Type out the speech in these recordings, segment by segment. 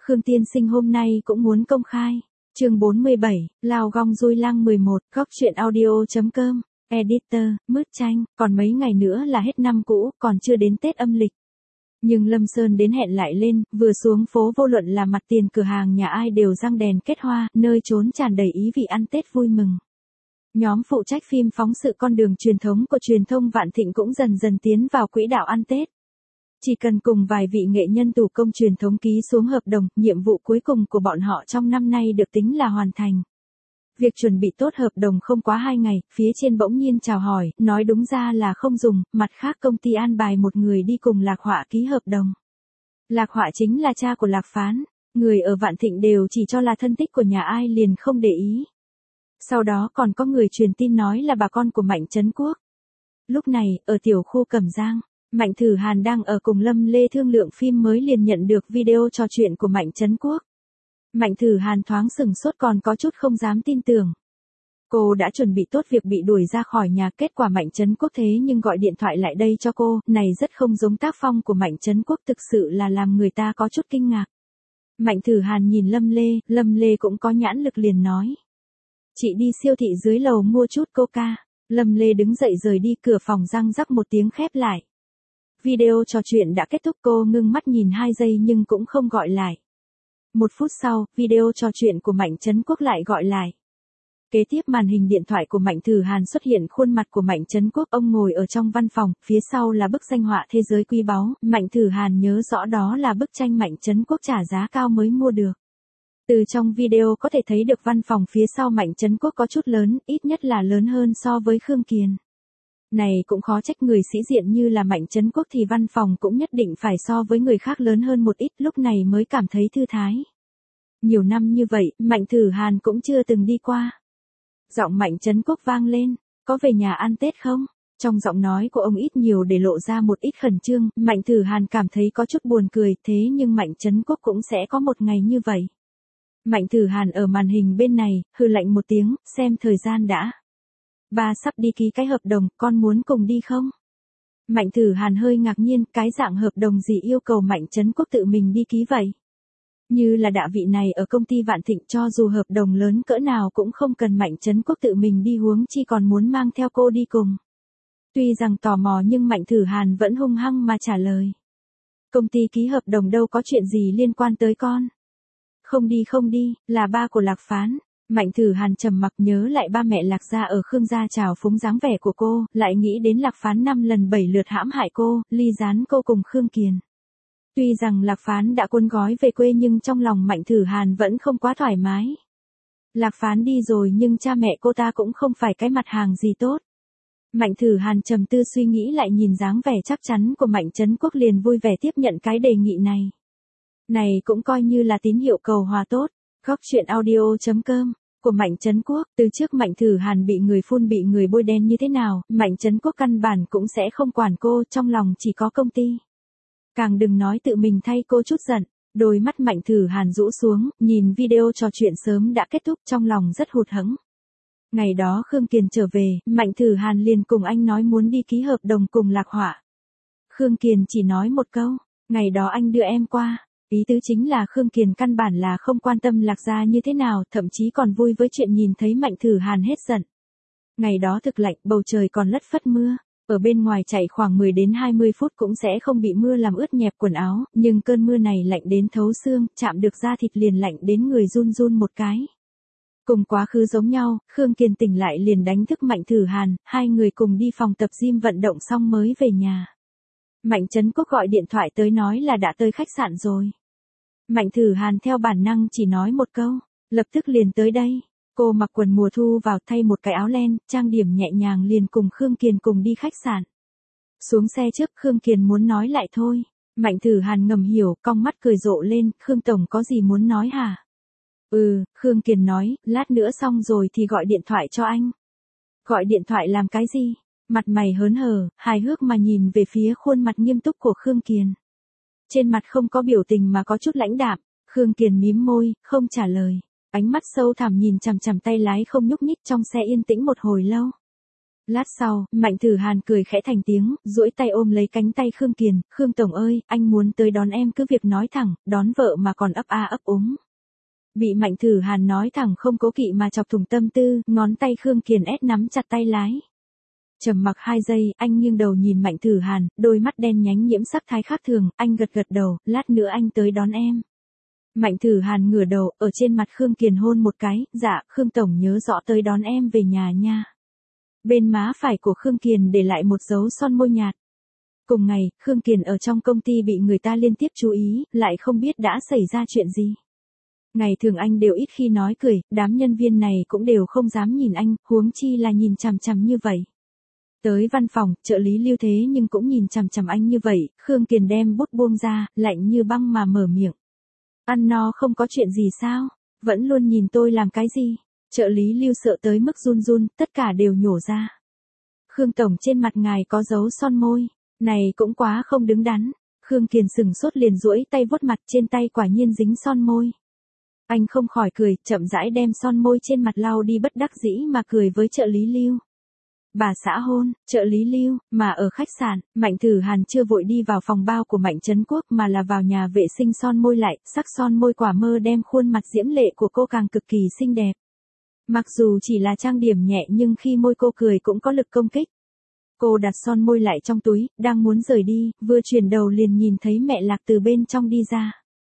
Khương Tiên Sinh hôm nay cũng muốn công khai. Chương 47, Lao Gong Dui Lăng 11, góc truyện audio.com, Editor, Mứt Tranh, còn mấy ngày nữa là hết năm cũ, còn chưa đến Tết âm lịch. Nhưng Lâm Sơn đến hẹn lại lên, vừa xuống phố vô luận là mặt tiền cửa hàng nhà ai đều răng đèn kết hoa, nơi trốn tràn đầy ý vị ăn Tết vui mừng. Nhóm phụ trách phim phóng sự con đường truyền thống của truyền thông Vạn Thịnh cũng dần dần tiến vào quỹ đạo ăn Tết. Chỉ cần cùng vài vị nghệ nhân thủ công truyền thống ký xuống hợp đồng, nhiệm vụ cuối cùng của bọn họ trong năm nay được tính là hoàn thành. Việc chuẩn bị tốt hợp đồng không quá 2 ngày, phía trên bỗng nhiên chào hỏi, nói đúng ra là không dùng, mặt khác công ty an bài một người đi cùng Lạc Họa ký hợp đồng. Lạc Họa chính là cha của Lạc Phán, người ở Vạn Thịnh đều chỉ cho là thân tích của nhà ai liền không để ý. Sau đó còn có người truyền tin nói là bà con của Mạnh Trấn Quốc. Lúc này, ở tiểu khu Cẩm Giang, Mạnh Thử Hàn đang ở cùng Lâm Lê thương lượng phim mới liền nhận được video trò chuyện của Mạnh Trấn Quốc. Mạnh Thử Hàn thoáng sừng sốt còn có chút không dám tin tưởng. Cô đã chuẩn bị tốt việc bị đuổi ra khỏi nhà, kết quả Mạnh Trấn Quốc thế nhưng gọi điện thoại lại đây cho cô, này rất không giống tác phong của Mạnh Trấn Quốc, thực sự là làm người ta có chút kinh ngạc. Mạnh Thử Hàn nhìn Lâm Lê cũng có nhãn lực liền nói. Chị đi siêu thị dưới lầu mua chút coca. Lâm Lê đứng dậy rời đi, cửa phòng răng rắc một tiếng khép lại. Video trò chuyện đã kết thúc, cô ngưng mắt nhìn 2 giây nhưng cũng không gọi lại. 1 phút sau, video trò chuyện của Mạnh Trấn Quốc lại gọi lại. Kế tiếp màn hình điện thoại của Mạnh Thử Hàn xuất hiện khuôn mặt của Mạnh Trấn Quốc, ông ngồi ở trong văn phòng, phía sau là bức danh họa thế giới quý báu, Mạnh Thử Hàn nhớ rõ đó là bức tranh Mạnh Trấn Quốc trả giá cao mới mua được. Từ trong video có thể thấy được văn phòng phía sau Mạnh Trấn Quốc có chút lớn, ít nhất là lớn hơn so với Khương Kiền. Này cũng khó trách, người sĩ diện như là Mạnh Trấn Quốc thì văn phòng cũng nhất định phải so với người khác lớn hơn một ít, lúc này mới cảm thấy thư thái. Nhiều năm như vậy, Mạnh Thử Hàn cũng chưa từng đi qua. Giọng Mạnh Trấn Quốc vang lên, có về nhà ăn Tết không? Trong giọng nói của ông ít nhiều để lộ ra một ít khẩn trương, Mạnh Thử Hàn cảm thấy có chút buồn cười, thế nhưng Mạnh Trấn Quốc cũng sẽ có một ngày như vậy. Mạnh Thử Hàn ở màn hình bên này, hừ lạnh một tiếng, xem thời gian đã. Ba sắp đi ký cái hợp đồng, con muốn cùng đi không? Mạnh Thử Hàn hơi ngạc nhiên, cái dạng hợp đồng gì yêu cầu Mạnh Trấn Quốc tự mình đi ký vậy? Như là đạ vị này ở công ty Vạn Thịnh, cho dù hợp đồng lớn cỡ nào cũng không cần Mạnh Trấn Quốc tự mình đi, huống chi còn muốn mang theo cô đi cùng. Tuy rằng tò mò nhưng Mạnh Thử Hàn vẫn hung hăng mà trả lời. Công ty ký hợp đồng đâu có chuyện gì liên quan tới con. Không đi, là ba của Lạc Phán. Mạnh Thử Hàn trầm mặc, nhớ lại ba mẹ Lạc gia ở Khương gia trào phúng dáng vẻ của cô, lại nghĩ đến Lạc Phán 5 lần 7 lượt hãm hại cô, ly gián cô cùng Khương Kiền. Tuy rằng Lạc Phán đã cuốn gói về quê nhưng trong lòng Mạnh Thử Hàn vẫn không quá thoải mái. Lạc Phán đi rồi nhưng cha mẹ cô ta cũng không phải cái mặt hàng gì tốt. Mạnh Thử Hàn trầm tư suy nghĩ lại, nhìn dáng vẻ chắc chắn của Mạnh Trấn Quốc liền vui vẻ tiếp nhận cái đề nghị này. Này cũng coi như là tín hiệu cầu hòa tốt. Góc truyện audio.com của Mạnh Trấn Quốc. Từ trước Mạnh Thử Hàn bị người phun bị người bôi đen như thế nào, Mạnh Trấn Quốc căn bản cũng sẽ không quản cô, trong lòng chỉ có công ty. Càng đừng nói tự mình thay cô chút giận. Đôi mắt Mạnh Thử Hàn rũ xuống, nhìn video trò chuyện sớm đã kết thúc, trong lòng rất hụt hẫng. Ngày đó Khương Kiền trở về, Mạnh Thử Hàn liền cùng anh nói muốn đi ký hợp đồng cùng Lạc Họa. Khương Kiền chỉ nói một câu, ngày đó anh đưa em qua. Ý tứ chính là Khương Kiền căn bản là không quan tâm Lạc gia như thế nào, thậm chí còn vui với chuyện nhìn thấy Mạnh Thử Hàn hết giận. Ngày đó thực lạnh, bầu trời còn lất phất mưa, ở bên ngoài chạy khoảng 10 đến 20 phút cũng sẽ không bị mưa làm ướt nhẹp quần áo, nhưng cơn mưa này lạnh đến thấu xương, chạm được da thịt liền lạnh đến người run run một cái. Cùng quá khứ giống nhau, Khương Kiền tỉnh lại liền đánh thức Mạnh Thử Hàn, hai người cùng đi phòng tập gym vận động xong mới về nhà. Mạnh Trấn Quốc gọi điện thoại tới nói là đã tới khách sạn rồi. Mạnh Thử Hàn theo bản năng chỉ nói một câu, lập tức liền tới đây. Cô mặc quần mùa thu vào, thay một cái áo len, trang điểm nhẹ nhàng liền cùng Khương Kiền cùng đi khách sạn. Xuống xe trước, Khương Kiền muốn nói lại thôi. Mạnh Thử Hàn ngầm hiểu, cong mắt cười rộ lên, Khương Tổng có gì muốn nói hả? Khương Kiền nói, lát nữa xong rồi thì gọi điện thoại cho anh. Gọi điện thoại làm cái gì? Mặt mày hớn hở, hài hước mà nhìn về phía khuôn mặt nghiêm túc của Khương Kiền. Trên mặt không có biểu tình mà có chút lãnh đạm, Khương Kiền mím môi, không trả lời. Ánh mắt sâu thẳm nhìn chằm chằm tay lái không nhúc nhích, trong xe yên tĩnh một hồi lâu. Lát sau, Mạnh Tử Hàn cười khẽ thành tiếng, duỗi tay ôm lấy cánh tay Khương Kiền, Khương Tổng ơi, anh muốn tới đón em cứ việc nói thẳng, đón vợ mà còn ấp a ấp úng. Bị Mạnh Tử Hàn nói thẳng không cố kỵ mà chọc thủng tâm tư, ngón tay Khương Kiền ép nắm chặt tay lái. Trầm mặc 2 giây, anh nghiêng đầu nhìn Mạnh Tử Hàn, đôi mắt đen nhánh nhiễm sắc thái khác thường, anh gật gật đầu, lát nữa anh tới đón em. Mạnh Tử Hàn ngửa đầu, ở trên mặt Khương Kiền hôn một cái, dạ, Khương Tổng nhớ rõ tới đón em về nhà nha. Bên má phải của Khương Kiền để lại một dấu son môi nhạt. Cùng ngày, Khương Kiền ở trong công ty bị người ta liên tiếp chú ý, lại không biết đã xảy ra chuyện gì. Ngày thường anh đều ít khi nói cười, đám nhân viên này cũng đều không dám nhìn anh, huống chi là nhìn chằm chằm như vậy. Tới văn phòng, trợ lý Lưu thế nhưng cũng nhìn chằm chằm anh như vậy, Khương Kiền đem bút buông ra, lạnh như băng mà mở miệng. Ăn no không có chuyện gì sao? Vẫn luôn nhìn tôi làm cái gì? Trợ lý Lưu sợ tới mức run run, tất cả đều nhổ ra. Khương Tổng trên mặt ngài có dấu son môi, này cũng quá không đứng đắn. Khương Kiền sừng sốt liền duỗi tay vuốt mặt, trên tay quả nhiên dính son môi. Anh không khỏi cười, chậm rãi đem son môi trên mặt lau đi, bất đắc dĩ mà cười với trợ lý Lưu. Bà xã hôn, trợ lý Lưu, mà ở khách sạn, Mạnh Tử Hàn chưa vội đi vào phòng bao của Mạnh Trấn Quốc mà là vào nhà vệ sinh son môi lại, sắc son môi quả mơ đem khuôn mặt diễm lệ của cô càng cực kỳ xinh đẹp. Mặc dù chỉ là trang điểm nhẹ nhưng khi môi cô cười cũng có lực công kích. Cô đặt son môi lại trong túi, đang muốn rời đi, vừa chuyển đầu liền nhìn thấy mẹ Lạc từ bên trong đi ra.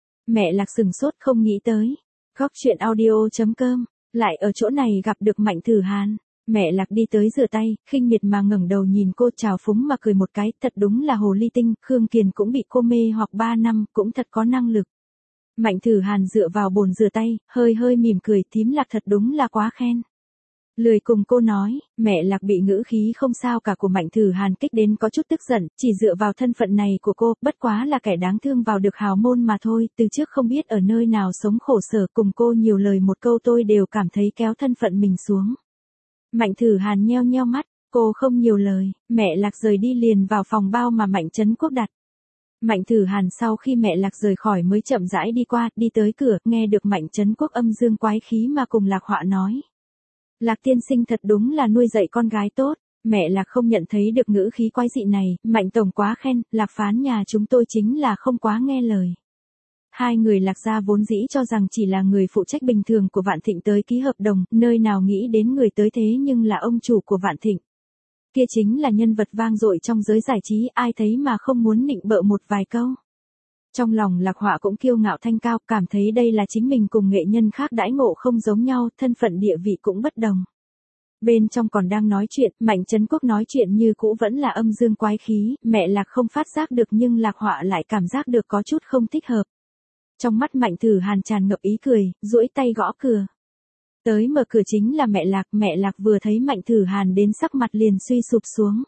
Mẹ Lạc sừng sốt không nghĩ tới. Góc chuyện audio.com, lại ở chỗ này gặp được Mạnh Tử Hàn. Mẹ Lạc đi tới rửa tay, khinh miệt mà ngẩng đầu nhìn cô, trào phúng mà cười một cái, thật đúng là hồ ly tinh, Khương Kiền cũng bị cô mê hoặc 3 năm, cũng thật có năng lực. Mạnh Tử Hàn dựa vào bồn rửa tay, hơi hơi mỉm cười, thím Lạc thật đúng là quá khen. Lười cùng cô nói, mẹ Lạc bị ngữ khí không sao cả của Mạnh Tử Hàn kích đến có chút tức giận, chỉ dựa vào thân phận này của cô, bất quá là kẻ đáng thương vào được hào môn mà thôi, từ trước không biết ở nơi nào sống khổ sở, cùng cô nhiều lời một câu tôi đều cảm thấy kéo thân phận mình xuống. Mạnh Tử Hàn nheo nheo mắt, cô không nhiều lời, mẹ Lạc rời đi liền vào phòng bao mà Mạnh Trấn Quốc đặt. Mạnh Tử Hàn sau khi mẹ Lạc rời khỏi mới chậm rãi đi qua, đi tới cửa, nghe được Mạnh Trấn Quốc âm dương quái khí mà cùng Lạc Họa nói. Lạc tiên sinh thật đúng là nuôi dạy con gái tốt, mẹ Lạc không nhận thấy được ngữ khí quái dị này, Mạnh Tổng quá khen, Lạc phán nhà chúng tôi chính là không quá nghe lời. Hai người Lạc gia vốn dĩ cho rằng chỉ là người phụ trách bình thường của Vạn Thịnh tới ký hợp đồng, nơi nào nghĩ đến người tới thế nhưng là ông chủ của Vạn Thịnh. Kia chính là nhân vật vang dội trong giới giải trí, ai thấy mà không muốn nịnh bợ một vài câu. Trong lòng Lạc Họa cũng kiêu ngạo thanh cao, cảm thấy đây là chính mình cùng nghệ nhân khác đãi ngộ không giống nhau, thân phận địa vị cũng bất đồng. Bên trong còn đang nói chuyện, Mạnh Trấn Quốc nói chuyện như cũ vẫn là âm dương quái khí, mẹ Lạc không phát giác được nhưng Lạc Họa lại cảm giác được có chút không thích hợp. Trong mắt Mạnh Tử Hàn tràn ngập ý cười, duỗi tay gõ cửa. Tới mở cửa chính là mẹ Lạc vừa thấy Mạnh Tử Hàn đến sắc mặt liền suy sụp xuống.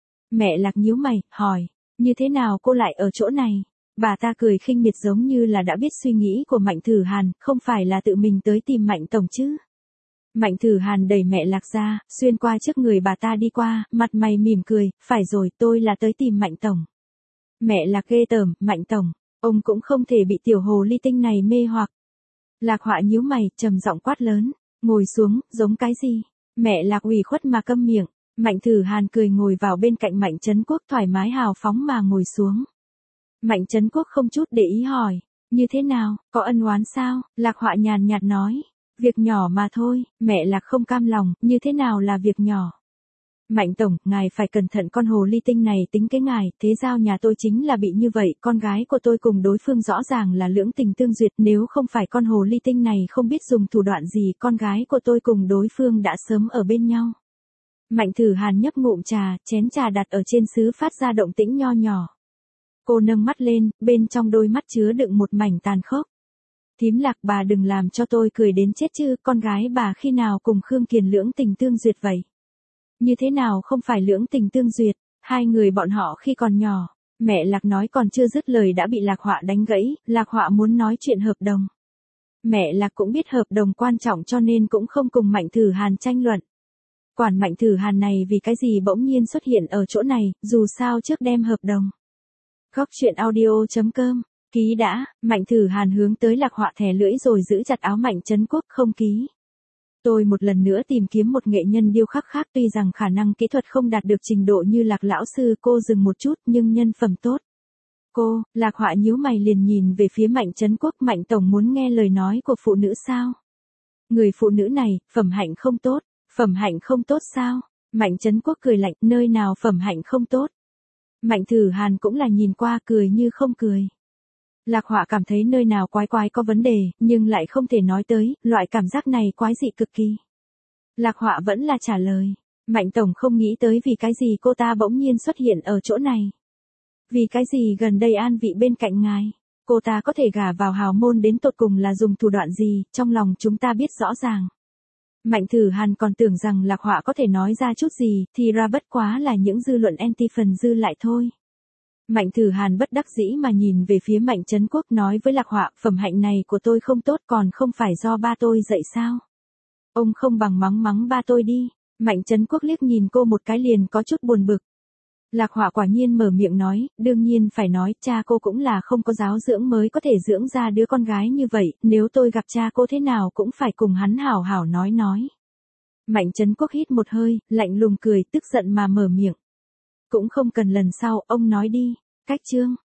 Mẹ Lạc nhíu mày, hỏi, như thế nào cô lại ở chỗ này? Bà ta cười khinh miệt giống như là đã biết suy nghĩ của Mạnh Tử Hàn, không phải là tự mình tới tìm Mạnh Tổng chứ? Mạnh Tử Hàn đẩy mẹ Lạc ra, xuyên qua trước người bà ta đi qua, mặt mày mỉm cười, phải rồi, tôi là tới tìm Mạnh Tổng. Mẹ Lạc ghê tởm, Mạnh Tổng, ông cũng không thể bị tiểu hồ ly tinh này mê hoặc. Lạc Họa nhíu mày, trầm giọng quát lớn, ngồi xuống, giống cái gì? Mẹ Lạc ủy khuất mà câm miệng, Mạnh Tử Hàn cười ngồi vào bên cạnh Mạnh Trấn Quốc thoải mái hào phóng mà ngồi xuống. Mạnh Trấn Quốc không chút để ý hỏi, như thế nào, có ân oán sao? Lạc Họa nhàn nhạt nói, việc nhỏ mà thôi, mẹ Lạc không cam lòng, như thế nào là việc nhỏ? Mạnh Tổng, ngài phải cẩn thận con hồ ly tinh này tính cái ngài, thế giao nhà tôi chính là bị như vậy, con gái của tôi cùng đối phương rõ ràng là lưỡng tình tương duyệt, nếu không phải con hồ ly tinh này không biết dùng thủ đoạn gì, con gái của tôi cùng đối phương đã sớm ở bên nhau. Mạnh Tử Hàn nhấp ngụm trà, chén trà đặt ở trên sứ phát ra động tĩnh nho nhỏ. Cô nâng mắt lên, bên trong đôi mắt chứa đựng một mảnh tàn khốc. Thím Lạc, bà đừng làm cho tôi cười đến chết chứ, con gái bà khi nào cùng Khương Kiền lưỡng tình tương duyệt vậy? Như thế nào không phải lưỡng tình tương duyệt, hai người bọn họ khi còn nhỏ. Mẹ Lạc nói còn chưa dứt lời đã bị Lạc Họa đánh gãy, Lạc Họa muốn nói chuyện hợp đồng. Mẹ Lạc cũng biết hợp đồng quan trọng cho nên cũng không cùng Mạnh Tử Hàn tranh luận. Quản Mạnh Tử Hàn này vì cái gì bỗng nhiên xuất hiện ở chỗ này, dù sao trước đem hợp đồng. Góc chuyện audio.com, ký đã, Mạnh Tử Hàn hướng tới Lạc Họa thè lưỡi rồi giữ chặt áo Mạnh Trấn Quốc, không ký. Tôi một lần nữa tìm kiếm một nghệ nhân điêu khắc khác, tuy rằng khả năng kỹ thuật không đạt được trình độ như Lạc lão sư, cô dừng một chút, nhưng nhân phẩm tốt. Cô, Lạc Họa nhíu mày liền nhìn về phía Mạnh Trấn Quốc. Mạnh tổng muốn nghe lời nói của phụ nữ sao? Người phụ nữ này, phẩm hạnh không tốt. Phẩm hạnh không tốt sao? Mạnh Trấn Quốc cười lạnh, nơi nào phẩm hạnh không tốt? Mạnh Thử Hàn cũng là nhìn qua cười như không cười. Lạc Họa cảm thấy nơi nào quái quái có vấn đề, nhưng lại không thể nói tới, loại cảm giác này quái dị cực kỳ. Lạc Họa vẫn là trả lời. Mạnh tổng không nghĩ tới vì cái gì cô ta bỗng nhiên xuất hiện ở chỗ này. Vì cái gì gần đây an vị bên cạnh ngài. Cô ta có thể gả vào hào môn đến tột cùng là dùng thủ đoạn gì, trong lòng chúng ta biết rõ ràng. Mạnh Thử Hàn còn tưởng rằng Lạc Họa có thể nói ra chút gì, thì ra bất quá là những dư luận anti phần dư lại thôi. Mạnh Thử Hàn bất đắc dĩ mà nhìn về phía Mạnh Trấn Quốc, nói với Lạc Họa, phẩm hạnh này của tôi không tốt, còn không phải do ba tôi dạy sao? Ông không bằng mắng ba tôi đi. Mạnh Trấn Quốc liếc nhìn cô một cái liền có chút buồn bực. Lạc Họa quả nhiên mở miệng nói, đương nhiên phải nói, cha cô cũng là không có giáo dưỡng mới có thể dưỡng ra đứa con gái như vậy, nếu tôi gặp cha cô thế nào cũng phải cùng hắn hảo hảo nói. Mạnh Trấn Quốc hít một hơi, lạnh lùng cười, tức giận mà mở miệng. Cũng không cần lần sau, ông nói đi. Cách chương